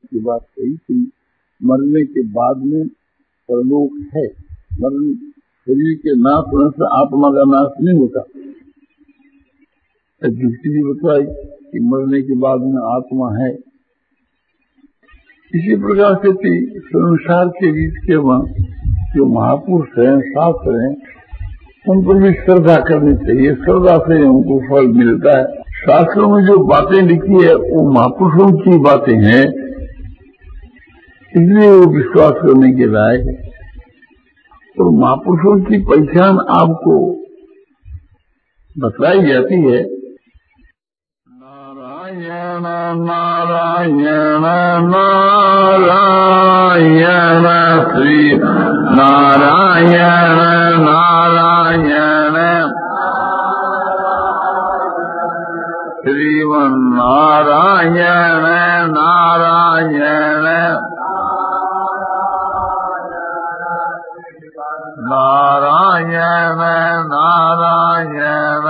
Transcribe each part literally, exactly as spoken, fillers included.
की बात कही कि मरने के बाद में परलोक है। मरण शरीर के नाश होने से आत्मा का नाश नहीं होता। युक्ति भी बताई कि मरने के बाद में आत्मा है। इसी प्रकार से संसार के बीच के वहां जो महापुरुष हैं, शास्त्र हैं, उन पर भी श्रद्धा करनी चाहिए। श्रद्धा से उनको फल मिलता है। शास्त्रों में जो बातें लिखी है वो महापुरुषों की बातें हैं, इसलिए वो विश्वास करने के लायक है। और महापुरुषों की पहचान आपको बतलाई जाती है। नारायण नारायण नारायण श्री नारायण नारायण श्रीमन्नारायण नारायण नारायण नारायण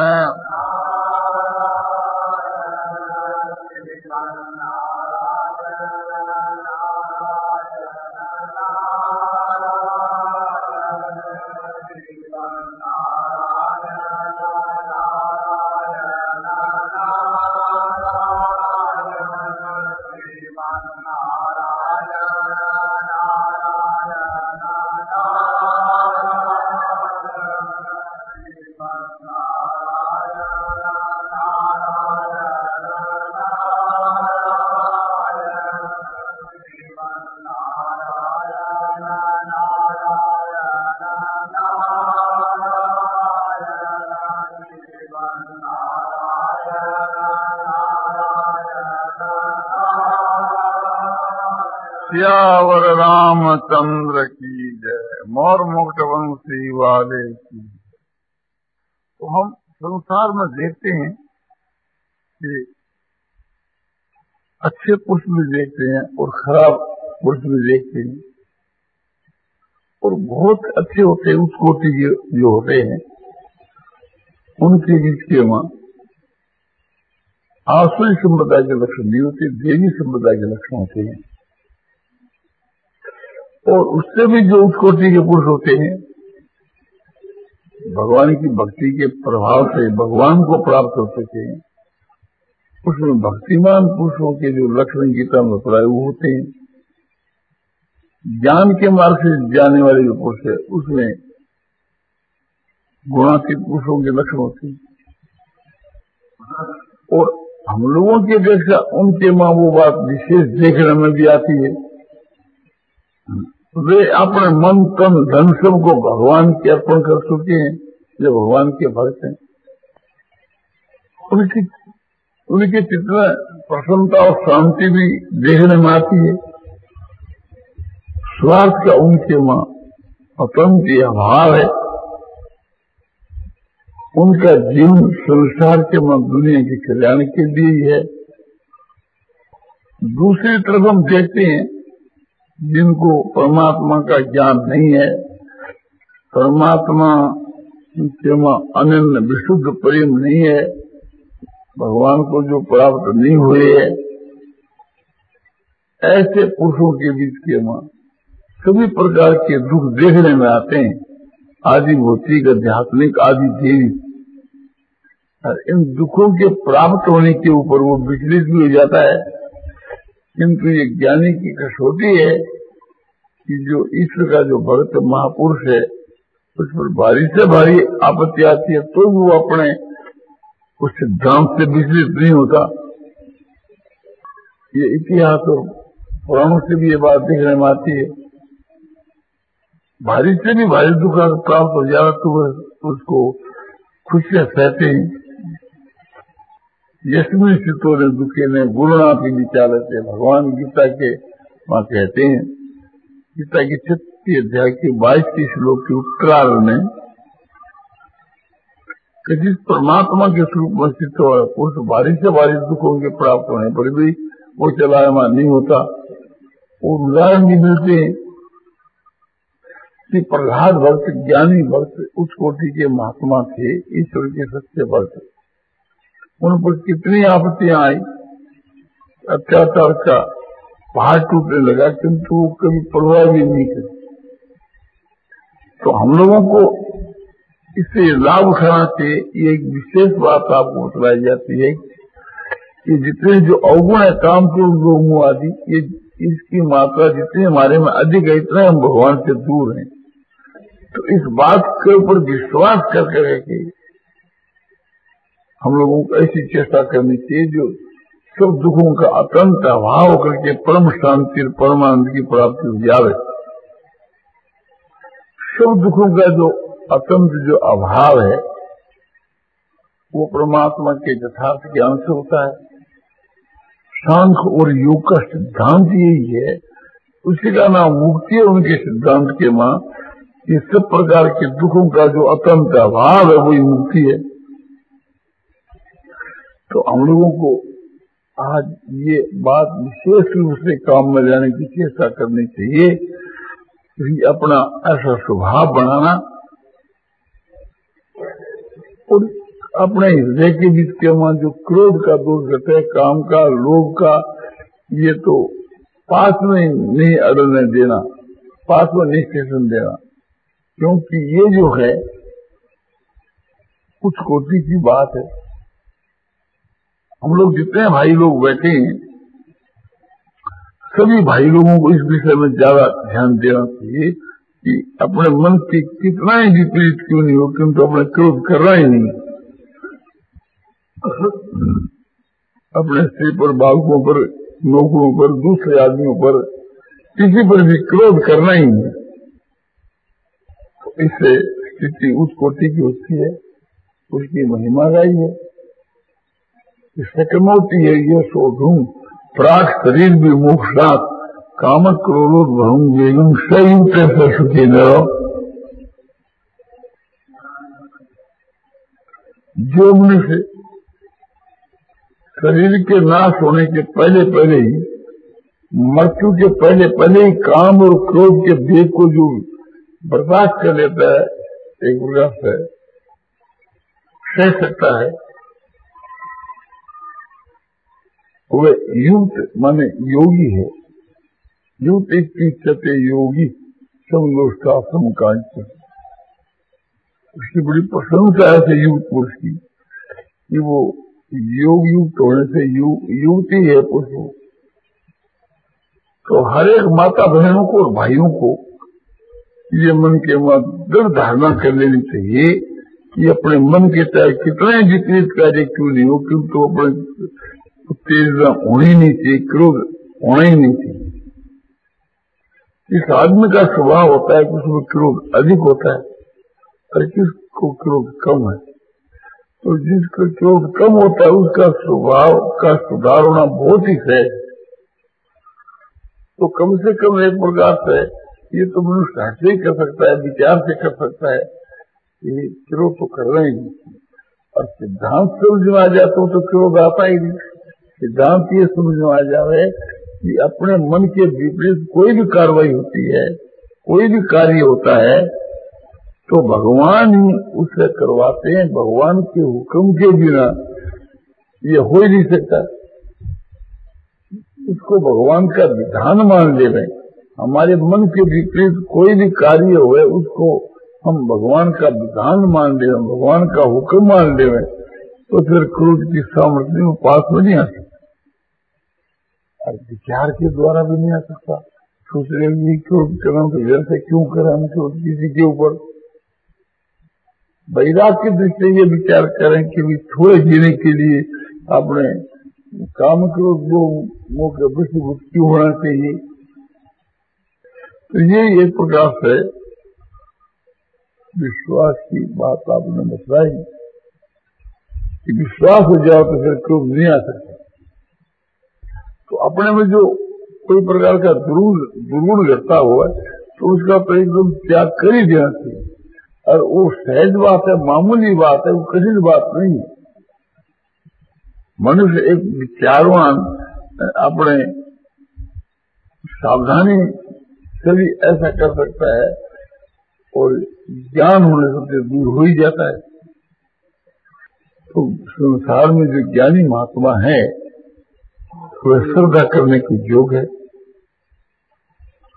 सियावर रामचंद्र की जय। मोर मुकुट वंशी वाले की। तो हम संसार में देखते हैं कि अच्छे पुरुष भी देखते हैं और खराब पुरुष भी देखते हैं। और बहुत अच्छे होते हैं, उस कोटि के जो होते हैं, उनके बीच के वहां आसुरी संप्रदाय के लक्षण नहीं होते, देवी संप्रदाय के लक्षण होते हैं। और उससे भी जो उस कोटि के पुरुष होते हैं, भगवान की भक्ति के प्रभाव से भगवान को प्राप्त हो सके, उसमें भक्तिमान पुरुषों के जो लक्षण गीता में बताए वो होते हैं। ज्ञान के मार्ग से जाने वाले जो पुरुष है उसमें गुणातीत पुरुषों के लक्षण होते हैं। और हम लोगों की अपेक्षा उनके मां वो बात विशेष देखने में भी आती है। वे अपने मन तन धन सब को भगवान के अर्पण कर चुके हैं, जो भगवान के भक्त हैं। उनकी उनकी कितना प्रसन्नता और शांति भी देखने में आती है। स्वार्थ का उनके मां अत्यंत अभाव है। उनका जीवन संसार के मां दुनिया के कल्याण के लिए ही है। दूसरी तरफ हम देखते हैं जिनको परमात्मा का ज्ञान नहीं है, परमात्मा के मां अनन्य विशुद्ध प्रेम नहीं है, भगवान को जो प्राप्त नहीं हुए है, ऐसे पुरुषों के बीच के मां सभी प्रकार के दुख देखने में आते हैं। आदि भौतिक, आध्यात्मिक, आदि देवी। इन दुखों के प्राप्त होने के ऊपर वो विचलित भी हो जाता है। किंतु ये ज्ञानी की कसौटी है कि जो ईश्वर का जो भक्त महापुरुष है उस पर भारी से भारी आपत्ति आती है तो वो अपने उस सिद्धांत से विचलित नहीं होता। ये इतिहास और पुराणों से भी ये बात देखने में आती है। भारी से भी भारी दुख प्राप्त हो जाए तो वह उसको खुश से सहते हैं। यशमी सितो ने दुखे ने गुरुना की विचारते भगवान गीता के वहां कहते हैं। गीता की छठी अध्याय की बाईस की श्लोक के उत्तरार्ध में कि जिस परमात्मा के स्वरूप में स्थित हो उस भारी से भारी दुखों के प्राप्त होने पर भी वो चलायमान नहीं होता। और उदाहरण भी मिलते हैं कि प्रहलाद भक्त, ज्ञानी भक्त उस कोटि के महात्मा थे, ईश्वर के सच्चे भक्त। उन पर कितनी आपत्तियां आई, अत्याचार का पहाड़ टूटने लगा, किंतु वो कभी परवाह भी नहीं करी। तो हम लोगों को इससे लाभ उठाना चाहिए। ये एक विशेष बात आपको बताई जाती है कि जितने जो अवगुण है, काम क्रोध लोभ मोह आदि, ये इसकी मात्रा जितनी हमारे में अधिक है, इतना हम भगवान से दूर हैं। तो इस बात के ऊपर विश्वास करके रह के हम लोगों को ऐसी चेष्टा करनी चाहिए जो सब दुखों का अत्यंत अभाव करके परम शांति और परमानंद की प्राप्ति हो जावे। सब दुखों का जो अत्यंत जो अभाव है वो परमात्मा के यथार्थ ज्ञान से होता है। सांख्य और योग का सिद्धांत यही है, उसी का नाम मुक्ति है। उनके सिद्धांत के मां ये सब प्रकार के दुखों का जो अत्यंत अभाव है वही मुक्ति है। तो हम लोगों को आज ये बात विशेष रूप से काम में लाने की चेष्टा करनी चाहिए कि अपना ऐसा स्वभाव बनाना और अपने हृदय के बीच के वहां जो क्रोध का दोष रहता है, काम का, लोभ का, ये तो पास में नहीं अड़ने देना, पास में नहीं स्टेशन देना, क्योंकि ये जो है कुछ कोटि की बात है। हम लोग जितने भाई लोग बैठे हैं, सभी भाई लोगों को इस विषय में ज्यादा ध्यान देना चाहिए कि अपने मन के कितना ही विपरीत क्यों नहीं हो, किंतु अपने क्रोध करना ही नहीं। अपने स्त्री पर, बालकों पर, नौकरों पर, दूसरे आदमियों पर, किसी पर भी क्रोध करना ही नहीं। तो इससे स्थिति उस कोटि की होती है, उसकी महिमा गाई है। सकमोती है ये शोधूं प्राक शरीर भी मोक्षात काम क्रोध भरूं वेगम संयुक्त से सुखी न रहो। जो मनुष्य शरीर के नाश होने के पहले पहले ही, मृत्यु के पहले पहले ही काम और क्रोध के वेग को जो बर्दाश्त कर लेता है, एक प्रकार से सह सकता है, वह युक्त माने योगी है। युक्त इच्छते योगी समलोष्टा समकांच। उसकी बड़ी प्रशंसा है से युक्त पुरुष की कि वो योग युक्त होने से यु, युक्ति है पुरुष। तो हर एक माता बहनों को और भाइयों को ये मन के मत दृढ़ धारणा कर लेनी चाहिए कि अपने मन के चाहे कितने विपरीत कार्य क्यों नहीं हो, किंतु तो अपने तेज होना ही नहीं चाहिए, क्रोध होना ही नहीं चाहिए। इस आदमी का स्वभाव होता है कि उसमें क्रोध अधिक होता है और किसको क्रोध कम है। तो जिसका क्रोध कम होता है उसका स्वभाव का सुधार होना बहुत ही सहज। तो कम से कम एक प्रकार से ये तो मनुष्य ऐसे ही कर सकता है, विचार से कर सकता है कि क्रोध तो करना ही नहीं। और सिद्धांत समझ में आ जाता तो क्रोध आता ही नहीं। सिद्धांत ये समझ में आ जावे कि अपने मन के विपरीत कोई भी कार्रवाई होती है, कोई भी कार्य होता है, तो भगवान ही उसे करवाते हैं। भगवान के हुक्म के बिना ये हो ही नहीं सकता। उसको भगवान का विधान मान ले रहे। हमारे मन के विपरीत कोई भी कार्य हुए उसको हम भगवान का विधान मान ले रहे, भगवान का हुक्म मान ले रहे, तो फिर क्रोध की सामर्थ्य में पास में नहीं आ सकता। और विचार के द्वारा भी नहीं आ सकता। दूसरे भी क्रोध करा तो जैसे क्यों करा हम क्रोध किसी के ऊपर। वैराग्य की दृष्टि से ये विचार करें कि भी थोड़े जीने के लिए अपने काम क्रोध मोह के वशीभूत क्यों होना चाहिए। तो ये एक प्रकार से विश्वास की बात आपने बताई कि विश्वास हो जाओ तो फिर क्रोध नहीं आ सकता। तो अपने में जो कोई प्रकार का दुर्गुण घटता हुआ तो उसका तो एकदम त्याग कर ही देना चाहिए। और वो सहज बात है, मामूली बात है, वो कठिन बात नहीं है। मनुष्य एक विचारवान अपने सावधानी से भी ऐसा कर सकता है और ज्ञान होने से दूर हो ही जाता है। तो संसार में जो ज्ञानी महात्मा है वह श्रद्धा करने के योग है।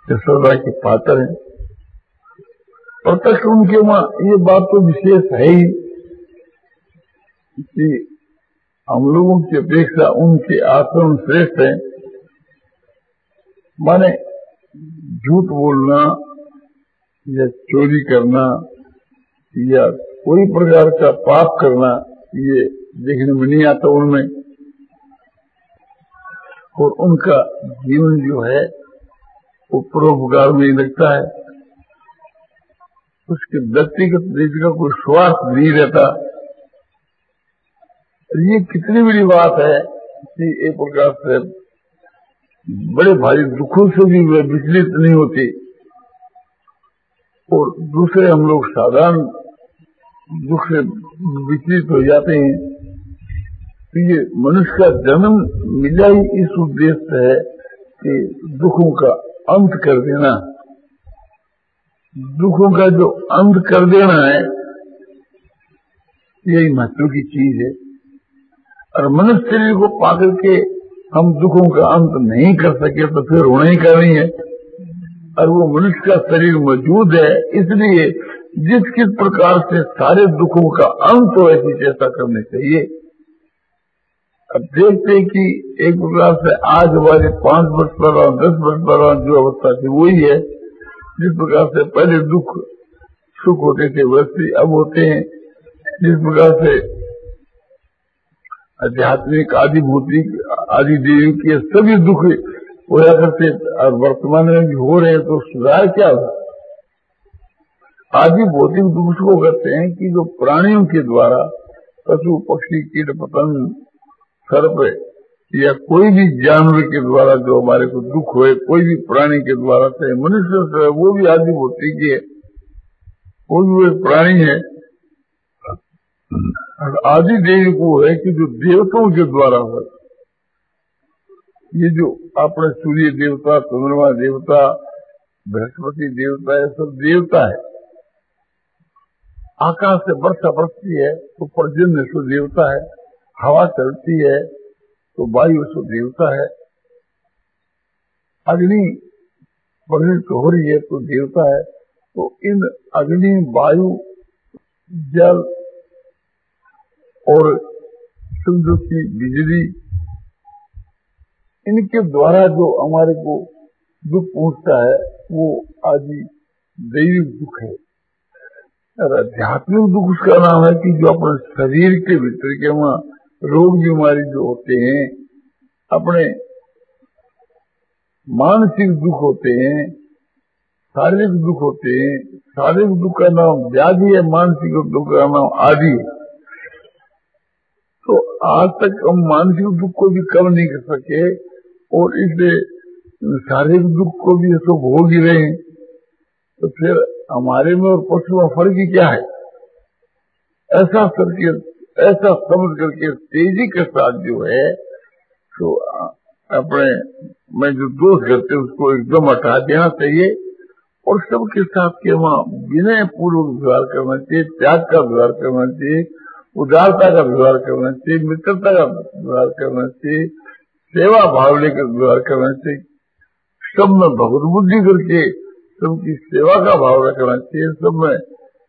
जो श्रद्धा के पात्र हैं। प्रत्यक्ष उनके वहां ये बात तो विशेष है ही कि हम लोगों की अपेक्षा उनके आचरण श्रेष्ठ है। माने झूठ बोलना या चोरी करना या कोई प्रकार का पाप करना ये देखने में नहीं आता उनमें। और उनका जीवन जो है वो परोपकार में ही लगता है, उसके व्यक्तिगत नीति का कोई स्वार्थ नहीं रहता। ये कितनी बड़ी बात है कि एक प्रकार से बड़े भारी दुखों से भी वे विचलित नहीं होते। और दूसरे हम लोग साधारण दुख से विचलित हो जाते हैं। तो ये मनुष्य का जन्म मिला ही इस उद्देश्य से है कि दुखों का अंत कर देना। दुखों का जो अंत कर देना है यही महत्व की चीज है। और मनुष्य शरीर को पाकर के हम दुखों का अंत नहीं कर सके तो फिर होना ही करनी है। और वो मनुष्य का शरीर मौजूद है, इसलिए जिस किस प्रकार से सारे दुखों का अंत हो ऐसी चेष्टा करनी चाहिए। अब देखते हैं कि एक प्रकार से आज हमारे पांच वर्ष पर दस वर्ष पर जो अवस्था थी वही है। जिस प्रकार से पहले दुख सुख होते थे वैसे अब होते हैं। जिस प्रकार से आध्यात्मिक आदि भौतिक आदि देवी के सभी दुख होया करते और वर्तमान में भी हो रहे हैं, तो सुधार क्या हुआ? आदि भौतिक दुख को कहते हैं कि जो प्राणियों के द्वारा पशु पक्षी कीट पतंग सर्प या कोई भी जानवर के द्वारा जो हमारे को दुख हुए, कोई भी प्राणी के द्वारा, चाहे मनुष्य से वो भी आदि भौतिक है, वो भी एक प्राणी है। आदि देवी को है कि जो देवताओं के द्वारा हो, ये जो अपने सूर्य देवता, चंद्रमा देवता, बृहस्पति देवता, ये सब देवता है। आकाश से वर्षा बरसती है तो पर्जन्य सो देवता है, हवा चलती है तो वायु सो देवता है, अग्नि प्रज्वलित हो रही है तो देवता है। तो इन अग्नि, वायु, जल और सूर्य की बिजली, इनके द्वारा जो हमारे को दुख पहुंचता है वो आदि दैविक दुख है। और आध्यात्मिक दुख उसका नाम है कि जो अपने शरीर के भीतर के वहां रोग बीमारी जो होते हैं, अपने मानसिक दुख होते हैं, शारीरिक दुख होते हैं। शारीरिक दुख का नाम व्याधि है, मानसिक दुख का नाम आदि है। तो आज तक हम मानसिक दुख को भी कम नहीं कर सके और इसलिए शारीरिक दुख को भी ऐसा भोग ही रहे हैं। तो फिर हमारे में और पशु में फर्क ही क्या है? ऐसा करके, ऐसा समझ करके तेजी के साथ जो है तो अपने में जो दोष करते उसको एकदम हटा देना चाहिए और सबके साथ के वहां विनय पूर्वक व्यवहार करना चाहिए, त्याग का व्यवहार करना चाहिए, उदारता का व्यवहार करना चाहिए, मित्रता का व्यवहार करना चाहिए, सेवा भाव लेकर व्यवहार करना चाहिए। सब में भगवत बुद्धि करके सबकी सेवा का भाव रखना चाहिए, सब में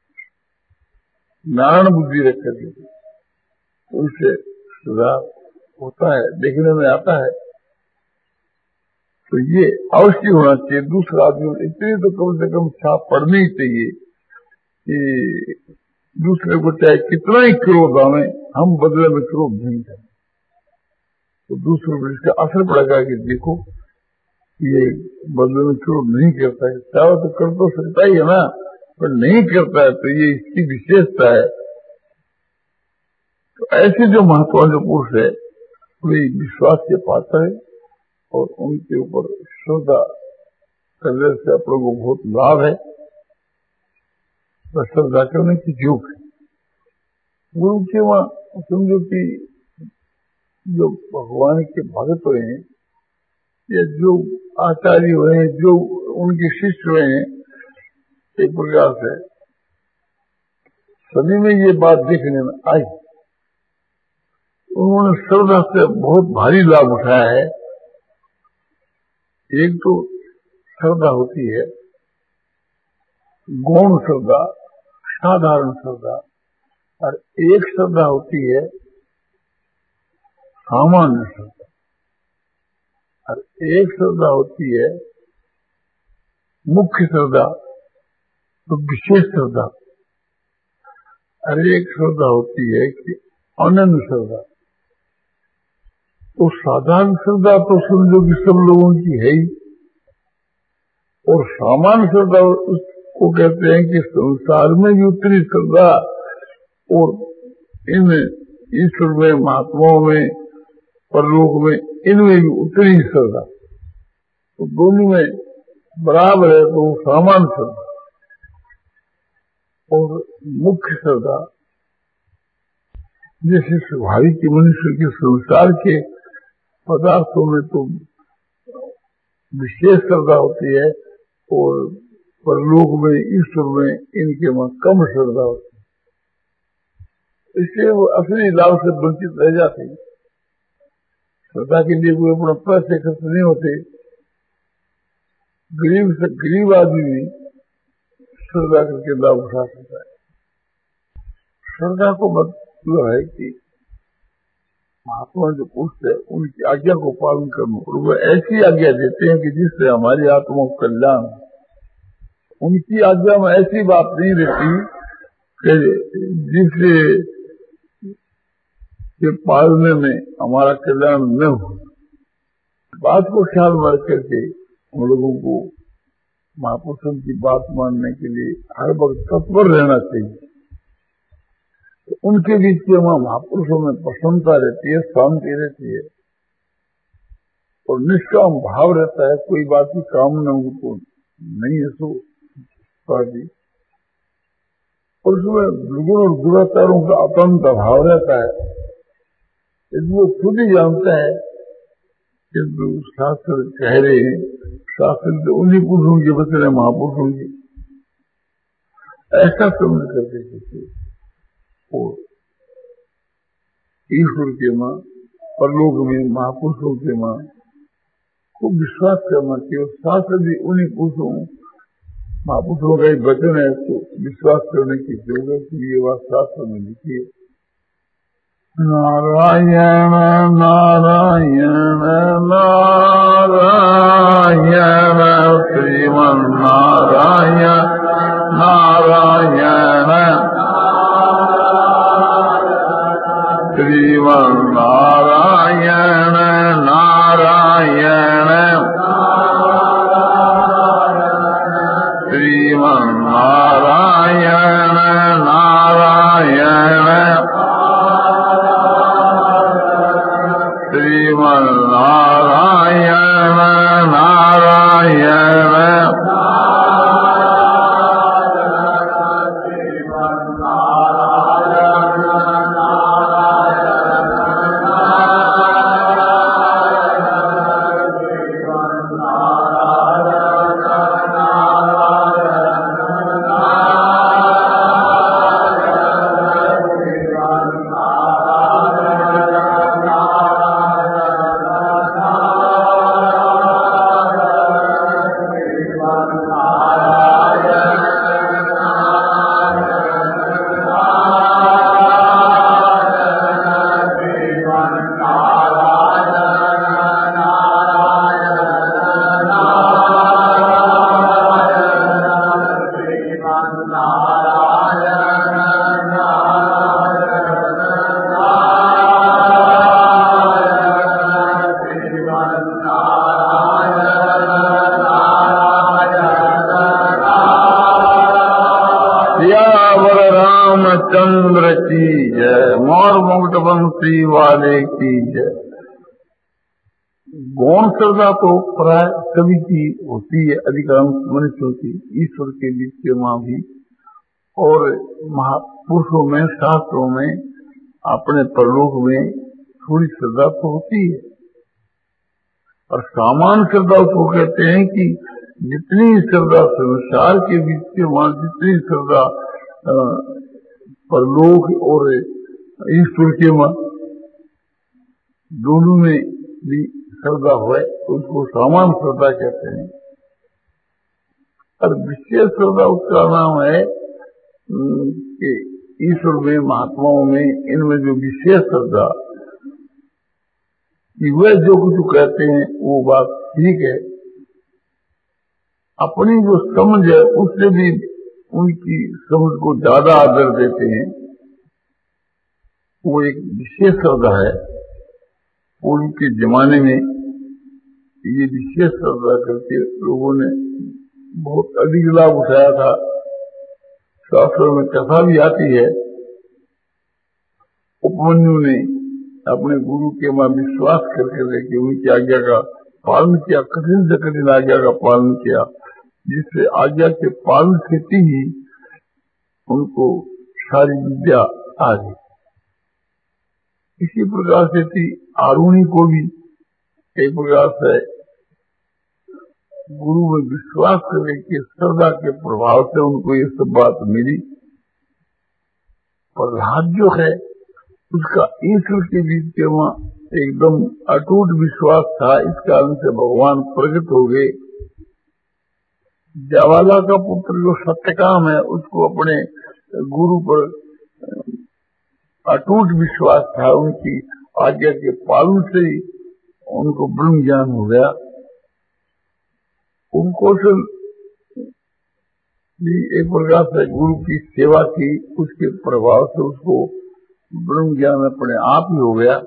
नारायण बुद्धि रख करके, तो इससे सुधार होता है, देखने में आता है। तो ये अवश्य होना चाहिए। दूसरा आदमी इतनी तो कम से कम छाप पड़नी ही चाहिए कि दूसरे को चाहे कितना ही क्रोध आवे, हम बदले में क्रोध नहीं करें तो दूसरे पर इसका असर पड़ेगा कि देखो ये बदले में क्रोध नहीं करता है। चाहे तो कर तो सकता ही है ना, पर नहीं करता है तो ये इसकी विशेषता है। तो ऐसे जो महत्वाकांक्षी पुरुष है वे विश्वास के पात्र है और उनके ऊपर श्रद्धा करने से अपने को बहुत लाभ है। श्रद्धा करने की योग है। गुरु के वहां समझो कि जो भगवान के भक्त हुए हैं या जो आचार्य हुए हैं, जो उनके शिष्य हुए हैं, एक प्रकार से सभी में ये बात देखने में आई। उन्होंने श्रद्धा से बहुत भारी लाभ उठाया है। एक तो श्रद्धा होती है, गौण श्रद्धा, साधारण श्रद्धा, और एक श्रद्धा होती है सामान्य श्रद्धा, और एक श्रद्धा होती है मुख्य श्रद्धा, तो विशेष श्रद्धा, और एक श्रद्धा होती है कि अनन्य श्रद्धा। तो साधारण श्रद्धा तो समझो कि सब लोगों की है ही, और सामान्य श्रद्धा उसको कहते हैं कि संसार में भी उतनी श्रद्धा और इन ईश्वर में, महात्माओं में, परलोक में, इनमें भी उतनी श्रद्धा, तो दोनों में बराबर है, तो सामान्य श्रद्धा। और मुख्य श्रद्धा जैसे स्वाभाविक मनुष्य के संसार के पदार्थों में तो विशेष श्रद्धा होती है, और परलोक में, ईश्वर में, इनके में कम श्रद्धा होती है। इसलिए वो असली लाभ से वंचित रह जाते हैं। श्रद्धा के लिए कोई अपना पैसे खर्च नहीं होते। गरीब से गरीब आदमी भी श्रद्धा करके लाभ उठा सकता है। श्रद्धा को मतलब है कि महात्मा जो पूछते हैं उनकी आज्ञा को पालन करना, और वो ऐसी आज्ञा देते हैं कि जिससे हमारी आत्मा को कल्याण। उनकी आज्ञा में ऐसी बात नहीं रहती कि जिससे के पालने में हमारा कल्याण न हो। बात को ख्याल में रख करके हम लोगों को महापुरुषों की बात मानने के लिए हर वक्त तत्पर रहना चाहिए। तो उनके बीच में महापुरुषों में प्रसन्नता रहती है, शांति रहती है, और निष्काम भाव रहता है। कोई बात की कामना उनको नहीं है सो दी, और उसमें दुर्गुण और दुराचारों का अत्यंत अभाव रहता है। यदि वो खुद ही जानता है किंतु शास्त्र कह रहे हैं, शास्त्र तो उन्हीं पुरुषों के बचने महापुरुषों की, ऐसा समझ करके देखिए। और ईश्वर के मां, परलोक में महापुरुषों के मां खूब विश्वास करना चाहिए। शास्त्र भी उन्हीं पुरुषों महापुरुषों का एक वचन है, तो विश्वास करने की जरूरत है। ये बात शास्त्र में लिखी है। नारायण नारायण नारायण श्रीमन नारायण नारायण श्रीमन नारायण नारायण श्रीमन नारायण नारायण श्रीमन नारायण नारायण चंद्र की जय, मोर मुकुट बंसी वाले की जय। गौण श्रद्धा तो प्राय सभी की होती है, अधिकांश मनुष्यों की, ईश्वर के बीच के मां भी, और महापुरुषों में, शास्त्रों में, अपने परलोक में थोड़ी श्रद्धा तो होती है। और सामान्य श्रद्धा उसको कहते हैं कि जितनी श्रद्धा संसार के बीच के मां, जितनी श्रद्धा परलोक और ईश्वर के मां, दोनों में भी श्रद्धा है, उसको सामान्य श्रद्धा कहते हैं। और विशेष श्रद्धा उसका नाम है कि ईश्वर में, महात्माओं में, इनमें जो विशेष श्रद्धा कि वह जो कुछ कहते हैं वो बात ठीक है, अपनी जो समझ है उससे भी उनकी समझ को ज्यादा आदर देते हैं, वो एक विशेष श्रद्धा है। उनके जमाने में ये विशेष श्रद्धा करके लोगों ने बहुत अधिक लाभ उठाया था। शास्त्रों में कथा भी आती है, उपमन्यु ने अपने गुरु के वहां विश्वास करके देखे, उनकी आज्ञा का पालन किया, कठिन से कठिन आज्ञा का पालन किया, जिससे आज्ञा के पालन से ही उनको सारी विद्या आ गई। इसी प्रकार से थी आरुणी को भी एक प्रकार से गुरु में विश्वास करने की श्रद्धा के प्रभाव से उनको ये सब बात मिली। प्रहलाद जो है उसका ईश्वर के बीच के वहां एकदम अटूट विश्वास था, इस कारण से भगवान प्रकट हो गए। ज्वाला का पुत्र जो सत्यकाम है उसको अपने गुरु पर अटूट विश्वास था, उनकी आज्ञा के पालन से ही उनको ब्रह्म ज्ञान हो गया। उनको भी एक प्रकार से गुरु की सेवा की, उसके प्रभाव से उसको ब्रह्म ज्ञान अपने आप ही हो गया।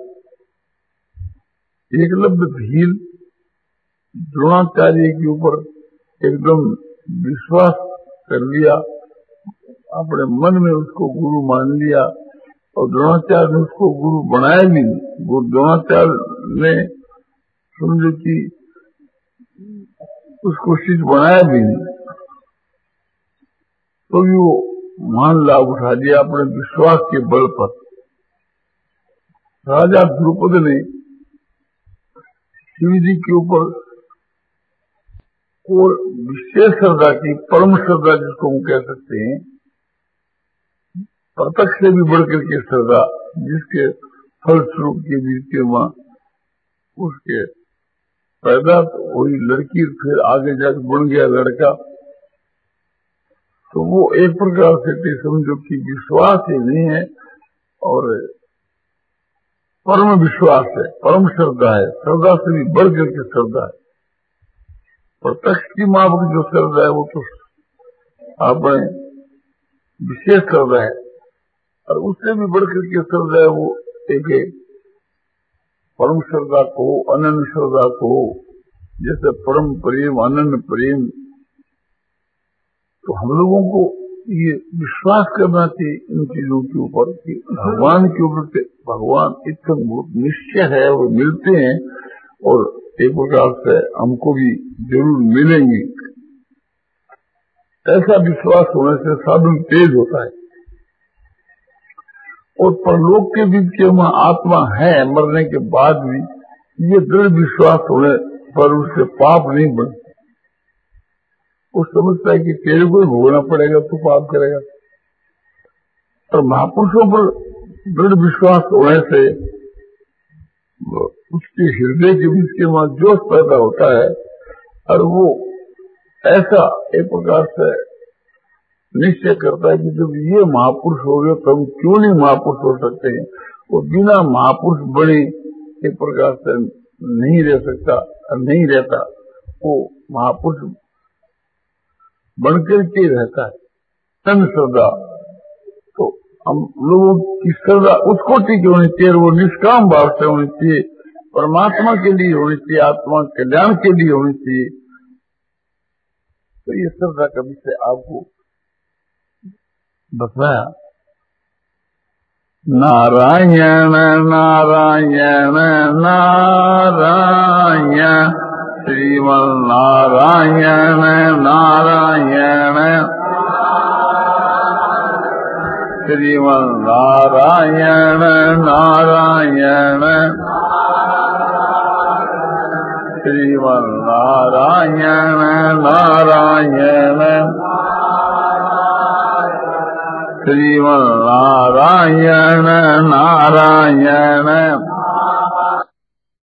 एकलव्य भील द्रोणाचार्य के ऊपर एकदम विश्वास कर लिया, अपने मन में उसको गुरु मान लिया और द्रोणाचार्य ने उसको गुरु बनाया भी नहीं। गुरु द्रोणाचार्य ने समझो कि उसको शिष्य बनाया भी नहीं, तो भी वो महान लाभ उठा दिया अपने विश्वास के बल पर। राजा द्रुपद ने शिव जी के ऊपर और विशेष श्रद्धा की, परम श्रद्धा जिसको हम कह सकते हैं, प्रत्यक्ष से भी बढ़कर के श्रद्धा, जिसके फलस्वरूप के बीच के वहां उसके पैदा हुई लड़की, फिर आगे जाकर बन गया लड़का। तो वो एक प्रकार से समझो कि विश्वास ही नहीं है और परम विश्वास है, परम श्रद्धा है, श्रद्धा से भी बढ़कर के श्रद्धा है। प्रत्यक्ष की माफक जो श्रद्धा है वो तो आपने विशेष श्रद्धा है, और उससे भी बढ़कर के श्रद्धा है वो एक परम श्रद्धा को, अनन्य श्रद्धा को, जैसे परम प्रेम, अनन्य प्रेम। तो हम लोगों को ये विश्वास करना चाहिए इन चीजों के ऊपर कि भगवान के ऊपर से भगवान इतना निश्चय है, वो मिलते हैं और एक प्रकार से हमको भी जरूर मिलेंगे। ऐसा विश्वास होने से साधन तेज होता है और परलोक के बीच के वहां आत्मा है, मरने के बाद भी ये दृढ़ विश्वास होने पर उससे पाप नहीं बनते। वो समझता है कि तेरे को ही भोगना पड़ेगा, तो पाप करेगा। और महापुरुषों पर दृढ़ विश्वास होने से उसके हृदय के बीच के वहां जोश पैदा होता है और वो ऐसा एक प्रकार से निश्चय करता है कि जब ये महापुरुष हो गए तो हम क्यों नहीं महापुरुष हो सकते हैं। वो बिना महापुरुष बने एक प्रकार से नहीं रह सकता, नहीं रहता, वो महापुरुष बनकर के रहता है। तन श्रद्धा, तो हम लोगों की श्रद्धा उसको ठीक होनी चाहिए, वो निष्काम भाव से होनी चाहिए, परमात्मा के लिए होनी चाहिए, आत्मा कल्याण के लिए होनी चाहिए। तो ये श्रद्धा का विषय आपको बताया। नारायण नारायण नारायण श्रीमन नारायण नारायण श्रीमन नारायण नारायण श्रीमन नारायण नारायण श्रीमन नारायण नारायण